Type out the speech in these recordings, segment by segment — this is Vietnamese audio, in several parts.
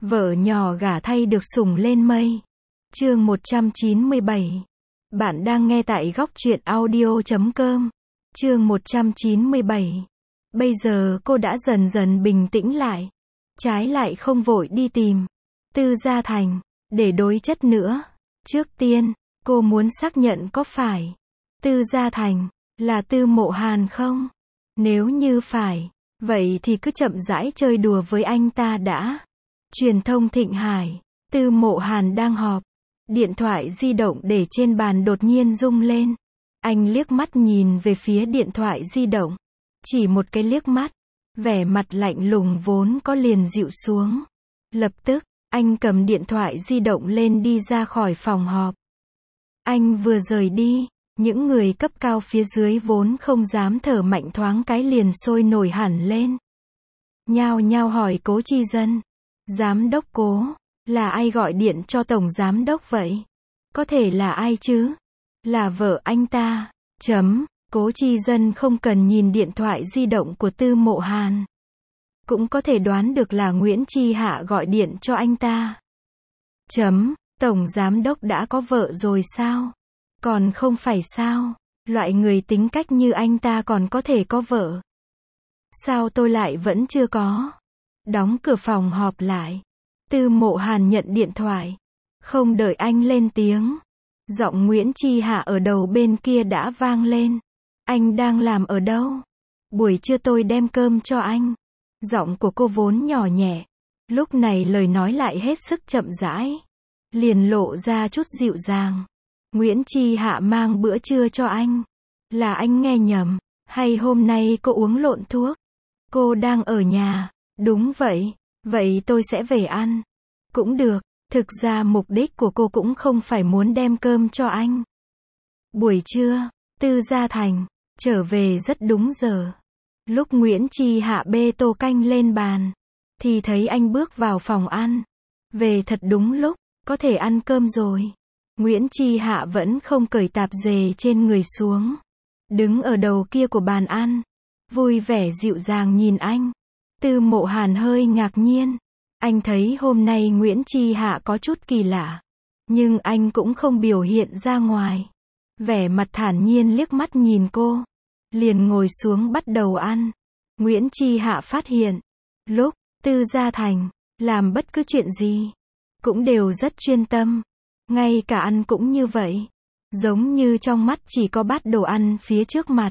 Vợ nhỏ gả thay được sủng lên mây. Chương 197. Bạn đang nghe tại góc truyện audio.com. Chương 197. Bây giờ cô đã dần dần bình tĩnh lại. Trái lại không vội đi tìm Tư Gia Thành để đối chất nữa. Trước tiên, cô muốn xác nhận có phải Tư Gia Thành là Tư Mộ Hàn không? Nếu như phải, vậy thì cứ chậm rãi chơi đùa với anh ta đã. Truyền thông Thịnh Hải, Tư Mộ Hàn đang họp. Điện thoại di động để trên bàn đột nhiên rung lên. Anh liếc mắt nhìn về phía điện thoại di động. Chỉ một cái liếc mắt, vẻ mặt lạnh lùng vốn có liền dịu xuống. Lập tức, anh cầm điện thoại di động lên đi ra khỏi phòng họp. Anh vừa rời đi, những người cấp cao phía dưới vốn không dám thở mạnh thoáng cái liền sôi nổi hẳn lên. Nhao nhao hỏi Cố Chi Dân. Giám đốc Cố, là ai gọi điện cho tổng giám đốc vậy? Có thể là ai chứ? Là vợ anh ta. Cố Chi Dân không cần nhìn điện thoại di động của Tư Mộ Hàn. Cũng có thể đoán được là Nguyễn Chi Hạ gọi điện cho anh ta. Tổng giám đốc đã có vợ rồi sao? Còn không phải sao? Loại người tính cách như anh ta còn có thể có vợ. Sao tôi lại vẫn chưa có? Đóng cửa phòng họp lại. Tư Mộ Hàn nhận điện thoại. Không đợi anh lên tiếng. Giọng Nguyễn Chi Hạ ở đầu bên kia đã vang lên. Anh đang làm ở đâu? Buổi trưa tôi đem cơm cho anh. Giọng của cô vốn nhỏ nhẹ. Lúc này lời nói lại hết sức chậm rãi. Liền lộ ra chút dịu dàng. Nguyễn Chi Hạ mang bữa trưa cho anh. Là anh nghe nhầm. Hay hôm nay cô uống lộn thuốc? Cô đang ở nhà. Đúng vậy. Vậy tôi sẽ về ăn. Cũng được. Thực ra mục đích của cô cũng không phải muốn đem cơm cho anh. Buổi trưa, Tư Gia Thành trở về rất đúng giờ. Lúc Nguyễn Chi Hạ bê tô canh lên bàn, thì thấy anh bước vào phòng ăn. Về thật đúng lúc, có thể ăn cơm rồi. Nguyễn Chi Hạ vẫn không cởi tạp dề trên người xuống. Đứng ở đầu kia của bàn ăn, vui vẻ dịu dàng nhìn anh. Tư Mộ Hàn hơi ngạc nhiên. Anh thấy hôm nay Nguyễn Chi Hạ có chút kỳ lạ. Nhưng anh cũng không biểu hiện ra ngoài. Vẻ mặt thản nhiên liếc mắt nhìn cô. Liền ngồi xuống bắt đầu ăn. Nguyễn Chi Hạ phát hiện. Lúc Tư Gia Thành làm bất cứ chuyện gì cũng đều rất chuyên tâm. Ngay cả ăn cũng như vậy. Giống như trong mắt chỉ có bát đồ ăn phía trước mặt.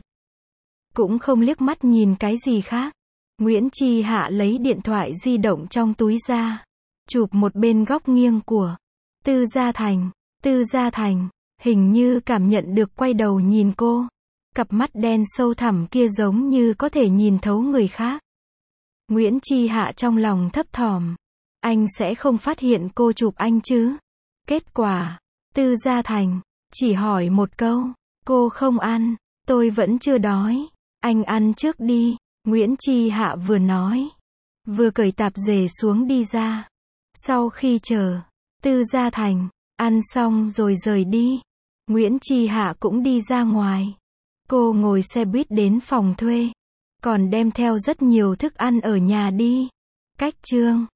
Cũng không liếc mắt nhìn cái gì khác. Nguyễn Chi Hạ lấy điện thoại di động trong túi ra. Chụp một bên góc nghiêng của Tư Gia Thành. Tư Gia Thành hình như cảm nhận được quay đầu nhìn cô. Cặp mắt đen sâu thẳm kia giống như có thể nhìn thấu người khác. Nguyễn Chi Hạ trong lòng thấp thỏm. Anh sẽ không phát hiện cô chụp anh chứ? Kết quả, Tư Gia Thành chỉ hỏi một câu. Cô không ăn, tôi vẫn chưa đói. Anh ăn trước đi. Nguyễn Chi Hạ vừa nói, vừa cởi tạp dề xuống đi ra. Sau khi chờ Tư Gia Thành ăn xong rồi rời đi, Nguyễn Chi Hạ cũng đi ra ngoài. Cô ngồi xe buýt đến phòng thuê, còn đem theo rất nhiều thức ăn ở nhà đi. Cách Chương